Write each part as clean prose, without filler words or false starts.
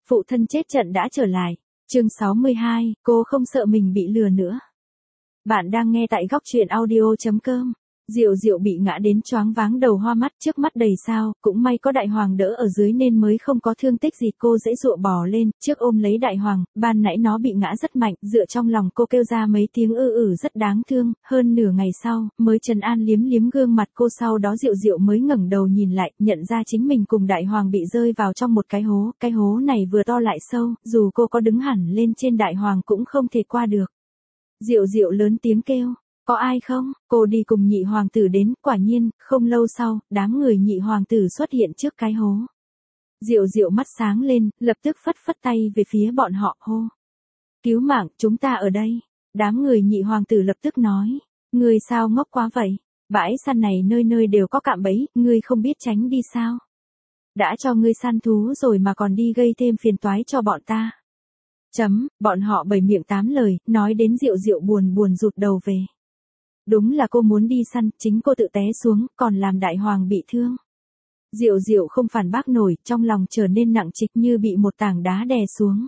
Phụ thân chết trận đã trở lại. Chương 62, cô không sợ mình bị lừa nữa. Bạn đang nghe tại góc truyện audio.com. Diệu Diệu bị ngã đến choáng váng đầu hoa mắt, trước mắt đầy sao, cũng may có Đại Hoàng đỡ ở dưới nên mới không có thương tích gì. Cô dễ dụa bò lên, trước ôm lấy Đại Hoàng, ban nãy nó bị ngã rất mạnh, dựa trong lòng cô kêu ra mấy tiếng rất đáng thương. Hơn nửa ngày sau, mới trấn an liếm liếm gương mặt cô, sau đó Diệu Diệu mới ngẩng đầu nhìn lại, nhận ra chính mình cùng Đại Hoàng bị rơi vào trong một cái hố này vừa to lại sâu, dù cô có đứng hẳn lên trên Đại Hoàng cũng không thể qua được. Diệu Diệu lớn tiếng kêu. Có ai không? Cô đi cùng nhị hoàng tử đến, quả nhiên, không lâu sau, đám người nhị hoàng tử xuất hiện trước cái hố. Diệu Diệu mắt sáng lên, lập tức phất phất tay về phía bọn họ, hô. Cứu mạng, chúng ta ở đây. Đám người nhị hoàng tử lập tức nói. Ngươi sao ngốc quá vậy? Bãi săn này nơi nơi đều có cạm bẫy, ngươi không biết tránh đi sao? Đã cho ngươi săn thú rồi mà còn đi gây thêm phiền toái cho bọn ta. Bọn họ bảy miệng tám lời, nói đến Diệu Diệu buồn rụt đầu về. Đúng là cô muốn đi săn, chính cô tự té xuống, còn làm Đại Hoàng bị thương. Diệu Diệu không phản bác nổi, trong lòng trở nên nặng trịch như bị một tảng đá đè xuống.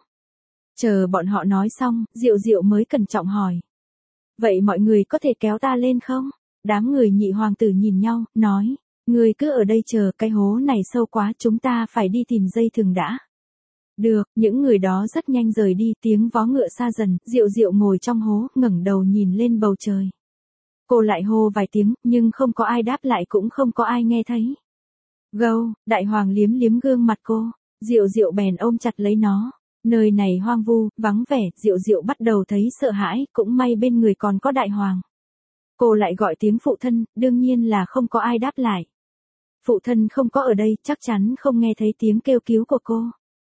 Chờ bọn họ nói xong, Diệu Diệu mới cẩn trọng hỏi. Vậy mọi người có thể kéo ta lên không? Đám người nhị hoàng tử nhìn nhau, nói. Ngươi cứ ở đây chờ, cái hố này sâu quá, chúng ta phải đi tìm dây thừng đã. Được, những người đó rất nhanh rời đi, tiếng vó ngựa xa dần, Diệu Diệu ngồi trong hố, ngẩng đầu nhìn lên bầu trời. Cô lại hô vài tiếng, nhưng không có ai đáp lại, cũng không có ai nghe thấy. Gâu, Đại Hoàng liếm liếm gương mặt cô, Diệu Diệu bèn ôm chặt lấy nó. Nơi này hoang vu, vắng vẻ, Diệu Diệu bắt đầu thấy sợ hãi, cũng may bên người còn có Đại Hoàng. Cô lại gọi tiếng phụ thân, đương nhiên là không có ai đáp lại. Phụ thân không có ở đây, chắc chắn không nghe thấy tiếng kêu cứu của cô.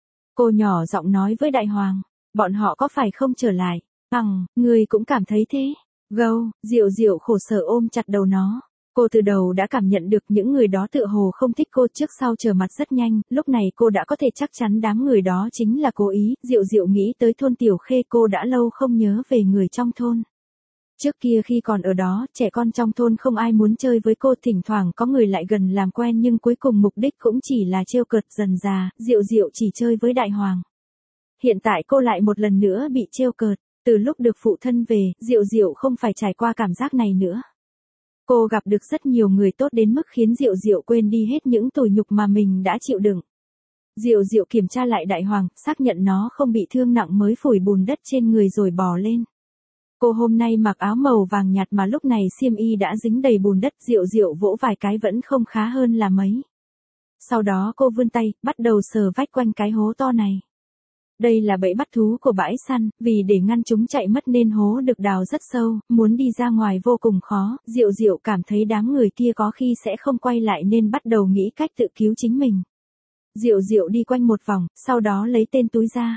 Cô nhỏ giọng nói với Đại Hoàng, bọn họ có phải không trở lại? Người cũng cảm thấy thế. Gâu, Diệu Diệu khổ sở ôm chặt đầu nó. Cô từ đầu đã cảm nhận được những người đó tựa hồ không thích cô, trước sau trở mặt rất nhanh, lúc này cô đã có thể chắc chắn đám người đó chính là cố ý. Diệu Diệu nghĩ tới thôn Tiểu Khê, cô đã lâu không nhớ về người trong thôn. Trước kia khi còn ở đó, trẻ con trong thôn không ai muốn chơi với cô, thỉnh thoảng có người lại gần làm quen nhưng cuối cùng mục đích cũng chỉ là trêu cợt. Dần dà, Diệu Diệu chỉ chơi với Đại Hoàng. Hiện tại cô lại một lần nữa bị trêu cợt. Từ lúc được phụ thân về, Diệu Diệu không phải trải qua cảm giác này nữa. Cô gặp được rất nhiều người tốt đến mức khiến Diệu Diệu quên đi hết những tủi nhục mà mình đã chịu đựng. Diệu Diệu kiểm tra lại Đại Hoàng, xác nhận nó không bị thương nặng mới phủi bùn đất trên người rồi bò lên. Cô hôm nay mặc áo màu vàng nhạt mà lúc này xiêm y đã dính đầy bùn đất, Diệu Diệu vỗ vài cái vẫn không khá hơn là mấy. Sau đó cô vươn tay, bắt đầu sờ vách quanh cái hố to này. Đây là bẫy bắt thú của bãi săn, vì để ngăn chúng chạy mất nên hố được đào rất sâu, muốn đi ra ngoài vô cùng khó. Diệu Diệu cảm thấy đám người kia có khi sẽ không quay lại nên bắt đầu nghĩ cách tự cứu chính mình. Diệu Diệu đi quanh một vòng, sau đó lấy tên túi ra.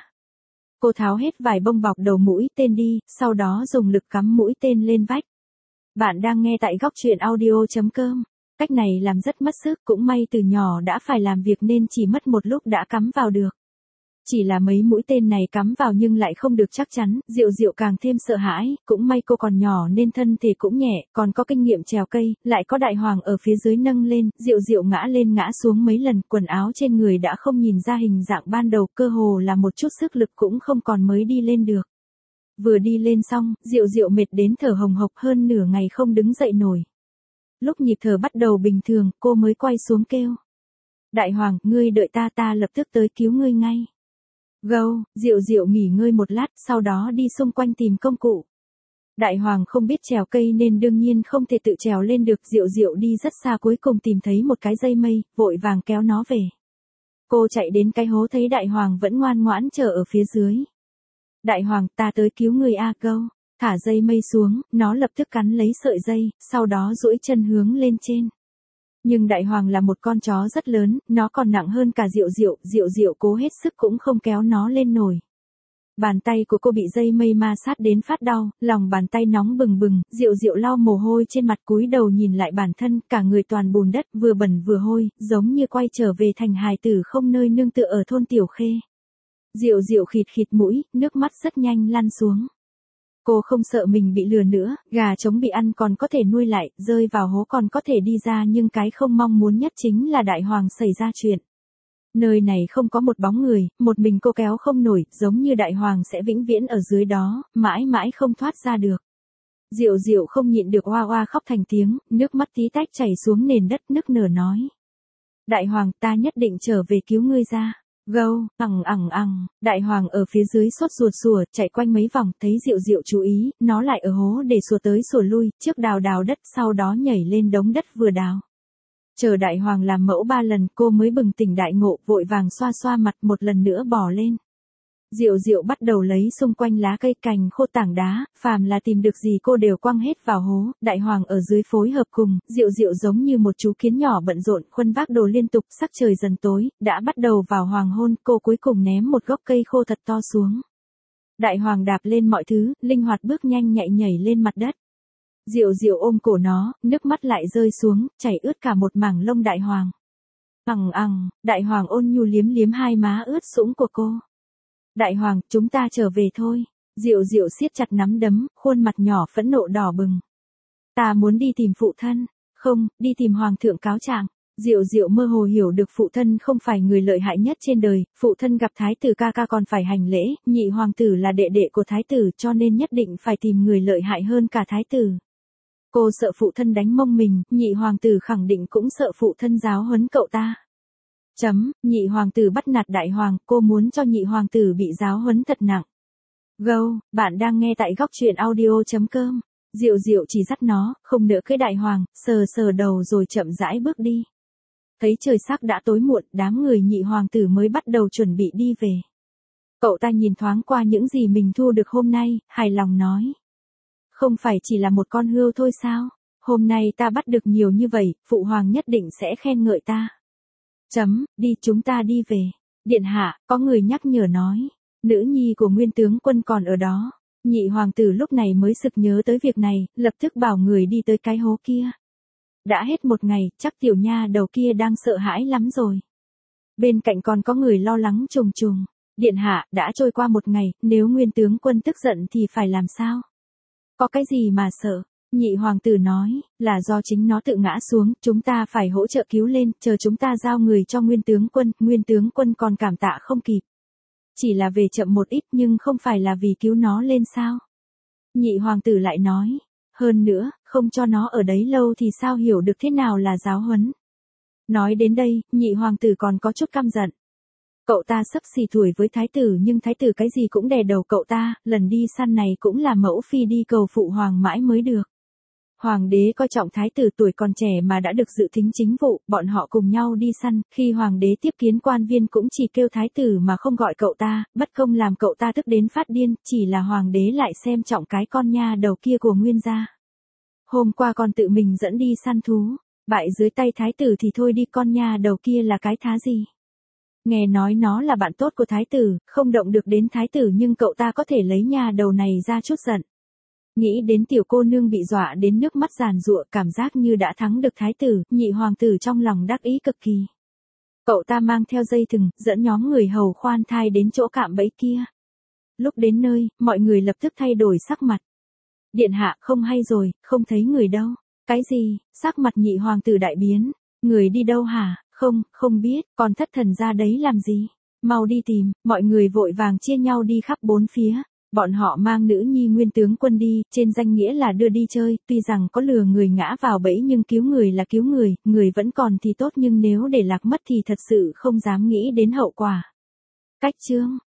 Cô tháo hết vài bông bọc đầu mũi tên đi, sau đó dùng lực cắm mũi tên lên vách. Bạn đang nghe tại góc truyện audio.com. Cách này làm rất mất sức, cũng may từ nhỏ đã phải làm việc nên chỉ mất một lúc đã cắm vào được. Chỉ là mấy mũi tên này cắm vào nhưng lại không được chắc chắn, Diệu Diệu càng thêm sợ hãi, cũng may cô còn nhỏ nên thân thể cũng nhẹ, còn có kinh nghiệm trèo cây, lại có Đại Hoàng ở phía dưới nâng lên, Diệu Diệu ngã lên ngã xuống mấy lần, quần áo trên người đã không nhìn ra hình dạng ban đầu, cơ hồ là một chút sức lực cũng không còn mới đi lên được. Vừa đi lên xong, Diệu Diệu mệt đến thở hồng hộc, hơn nửa ngày không đứng dậy nổi. Lúc nhịp thở bắt đầu bình thường, cô mới quay xuống kêu. Đại Hoàng, ngươi đợi ta lập tức tới cứu ngươi ngay. Gâu, Diệu Diệu nghỉ ngơi một lát, sau đó đi xung quanh tìm công cụ. Đại Hoàng không biết trèo cây nên đương nhiên không thể tự trèo lên được, Diệu Diệu đi rất xa cuối cùng tìm thấy một cái dây mây, vội vàng kéo nó về. Cô chạy đến cái hố thấy Đại Hoàng vẫn ngoan ngoãn chờ ở phía dưới. Đại Hoàng, ta tới cứu người a. Gâu, thả dây mây xuống, nó lập tức cắn lấy sợi dây, sau đó duỗi chân hướng lên trên. Nhưng Đại Hoàng là một con chó rất lớn, nó còn nặng hơn cả Diệu Diệu, Diệu Diệu cố hết sức cũng không kéo nó lên nổi. Bàn tay của cô bị dây mây ma sát đến phát đau, lòng bàn tay nóng bừng bừng, Diệu Diệu lau mồ hôi trên mặt, cúi đầu nhìn lại bản thân, cả người toàn bùn đất, vừa bẩn vừa hôi, giống như quay trở về thành hài tử không nơi nương tựa ở thôn Tiểu Khê. Diệu Diệu khịt khịt mũi, nước mắt rất nhanh lăn xuống. Cô không sợ mình bị lừa nữa, gà trống bị ăn còn có thể nuôi lại, rơi vào hố còn có thể đi ra, nhưng cái không mong muốn nhất chính là Đại Hoàng xảy ra chuyện. Nơi này không có một bóng người, một mình cô kéo không nổi, giống như đại hoàng sẽ vĩnh viễn ở dưới đó, mãi mãi không thoát ra được. Diệu Diệu không nhịn được oa oa khóc thành tiếng, nước mắt tí tách chảy xuống nền đất nức nở nói. Đại hoàng, ta nhất định trở về cứu ngươi ra. Gâu, đại hoàng ở phía dưới sốt ruột sủa, chạy quanh mấy vòng, thấy Diệu Diệu chú ý, nó lại ở hố để sủa tới sủa lui, trước đào đất, sau đó nhảy lên đống đất vừa đào. Chờ đại hoàng làm mẫu 3 lần, cô mới bừng tỉnh đại ngộ, vội vàng xoa xoa mặt một lần nữa bò lên. Diệu Diệu bắt đầu lấy xung quanh lá cây cành khô tảng đá, phàm là tìm được gì cô đều quăng hết vào hố, đại hoàng ở dưới phối hợp cùng, Diệu Diệu giống như một chú kiến nhỏ bận rộn, khuân vác đồ liên tục, sắc trời dần tối, đã bắt đầu vào hoàng hôn, cô cuối cùng ném một gốc cây khô thật to xuống. Đại hoàng đạp lên mọi thứ, linh hoạt bước nhanh nhạy nhảy lên mặt đất. Diệu Diệu ôm cổ nó, nước mắt lại rơi xuống, chảy ướt cả một mảng lông đại hoàng. Đại hoàng ôn nhu liếm liếm hai má ướt sũng của cô. Đại hoàng, chúng ta trở về thôi. Diệu Diệu siết chặt nắm đấm, khuôn mặt nhỏ phẫn nộ đỏ bừng. Ta muốn đi tìm phụ thân. Không, đi tìm hoàng thượng cáo trạng. Diệu Diệu mơ hồ hiểu được phụ thân không phải người lợi hại nhất trên đời, phụ thân gặp thái tử ca ca còn phải hành lễ, nhị hoàng tử là đệ đệ của thái tử cho nên nhất định phải tìm người lợi hại hơn cả thái tử. Cô sợ phụ thân đánh mông mình, nhị hoàng tử khẳng định cũng sợ phụ thân giáo huấn cậu ta. Nhị hoàng tử bắt nạt đại hoàng, cô muốn cho nhị hoàng tử bị giáo huấn thật nặng. Gâu, bạn đang nghe tại góc truyện audio.com. Diệu Diệu chỉ dắt nó, không nỡ cái đại hoàng, sờ sờ đầu rồi chậm rãi bước đi. Thấy trời sắc đã tối muộn, đám người nhị hoàng tử mới bắt đầu chuẩn bị đi về. Cậu ta nhìn thoáng qua những gì mình thu được hôm nay, hài lòng nói. Không phải chỉ là một con hươu thôi sao? Hôm nay ta bắt được nhiều như vậy, phụ hoàng nhất định sẽ khen ngợi ta. Đi, chúng ta đi về. Điện hạ, có người nhắc nhở nói. Nữ nhi của nguyên tướng quân còn ở đó. Nhị hoàng tử lúc này mới sực nhớ tới việc này, lập tức bảo người đi tới cái hố kia. Đã hết một ngày, chắc tiểu nha đầu kia đang sợ hãi lắm rồi. Bên cạnh còn có người lo lắng trùng trùng. Điện hạ, đã trôi qua một ngày, nếu nguyên tướng quân tức giận thì phải làm sao? Có cái gì mà sợ? Nhị hoàng tử nói, là do chính nó tự ngã xuống, chúng ta phải hỗ trợ cứu lên, chờ chúng ta giao người cho nguyên tướng quân còn cảm tạ không kịp. Chỉ là về chậm một ít nhưng không phải là vì cứu nó lên sao? Nhị hoàng tử lại nói, hơn nữa, không cho nó ở đấy lâu thì sao hiểu được thế nào là giáo huấn. Nói đến đây, nhị hoàng tử còn có chút căm giận. Cậu ta xấp xì tuổi với thái tử nhưng thái tử cái gì cũng đè đầu cậu ta, lần đi săn này cũng là mẫu phi đi cầu phụ hoàng mãi mới được. Hoàng đế coi trọng thái tử tuổi còn trẻ mà đã được dự thính chính vụ, bọn họ cùng nhau đi săn, khi hoàng đế tiếp kiến quan viên cũng chỉ kêu thái tử mà không gọi cậu ta, bất công làm cậu ta tức đến phát điên, chỉ là hoàng đế lại xem trọng cái con nha đầu kia của nguyên gia. Hôm qua còn tự mình dẫn đi săn thú, bại dưới tay thái tử thì thôi đi, con nha đầu kia là cái thá gì. Nghe nói nó là bạn tốt của thái tử, không động được đến thái tử nhưng cậu ta có thể lấy nha đầu này ra chút giận. Nghĩ đến tiểu cô nương bị dọa đến nước mắt giàn giụa, cảm giác như đã thắng được thái tử, nhị hoàng tử trong lòng đắc ý cực kỳ. Cậu ta mang theo dây thừng, dẫn nhóm người hầu khoan thai đến chỗ cạm bẫy kia. Lúc đến nơi, mọi người lập tức thay đổi sắc mặt. Điện hạ, không hay rồi, không thấy người đâu. Cái gì? Sắc mặt nhị hoàng tử đại biến. Người đi đâu hả? Không biết, còn thất thần ra đấy làm gì? Mau đi tìm, mọi người vội vàng chia nhau đi khắp bốn phía. Bọn họ mang nữ nhi nguyên tướng quân đi, trên danh nghĩa là đưa đi chơi, tuy rằng có lừa người ngã vào bẫy nhưng cứu người là cứu người, người vẫn còn thì tốt nhưng nếu để lạc mất thì thật sự không dám nghĩ đến hậu quả. Cách chương